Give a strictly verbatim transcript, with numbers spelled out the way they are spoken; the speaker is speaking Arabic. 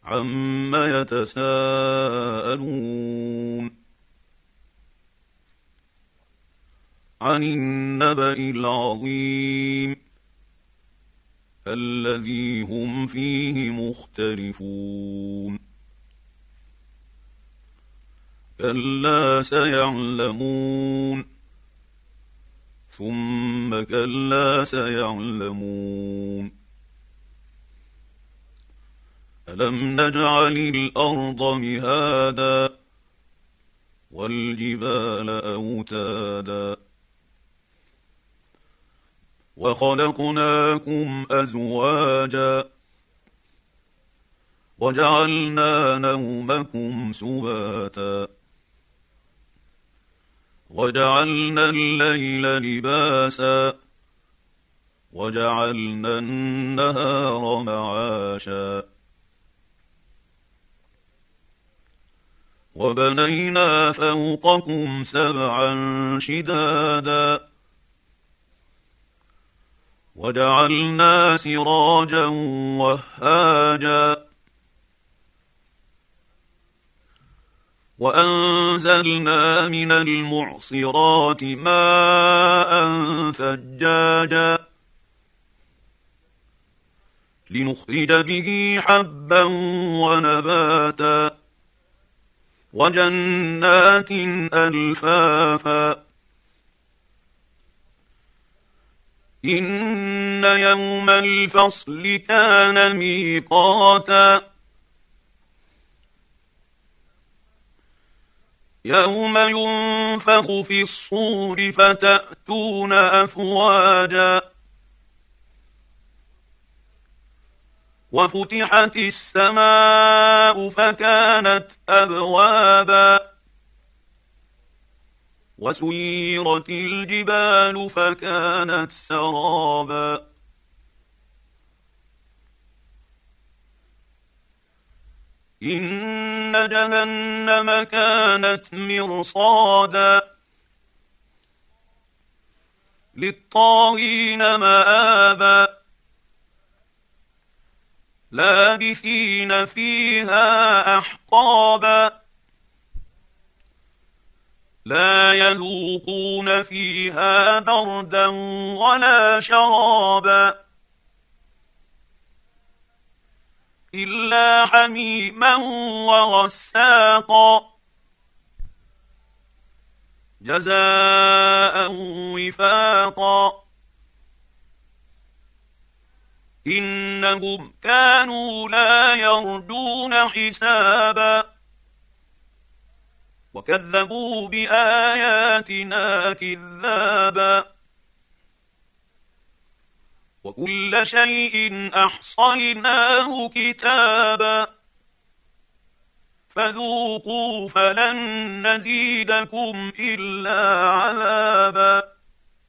عم يتساءلون عن النبأ العظيم الذي هم فيه مختلفون كلا سيعلمون ثم كلا سيعلمون ألم نجعل الأرض مهادا والجبال أوتادا وخلقناكم أزواجا وجعلنا نومكم سباتا وجعلنا الليل لباسا وجعلنا النهار معاشا وبنينا فوقكم سبعا شدادا وجعلنا سراجا وهاجا وأنزلنا من المعصرات ماء ثجاجا لنخرج به حبا ونباتا وجنات ألفافا إن يوم الفصل كان ميقاتا يوم ينفخ في الصور فتأتون أفواجا وفتحت السماء فكانت أبوابا وسيرت الجبال فكانت سرابا إن جهنم كانت مرصادا للطاغين مآبا لابثين فيها أحقابا لا يذوقون فيها بردا ولا شرابا إلا حميما وغساقا جزاء وفاقا إنهم كانوا لا يرجون حسابا وكذبوا بآياتنا كذابا وكل شيء أحصيناه كتابا فذوقوا فلن نزيدكم إلا عذابا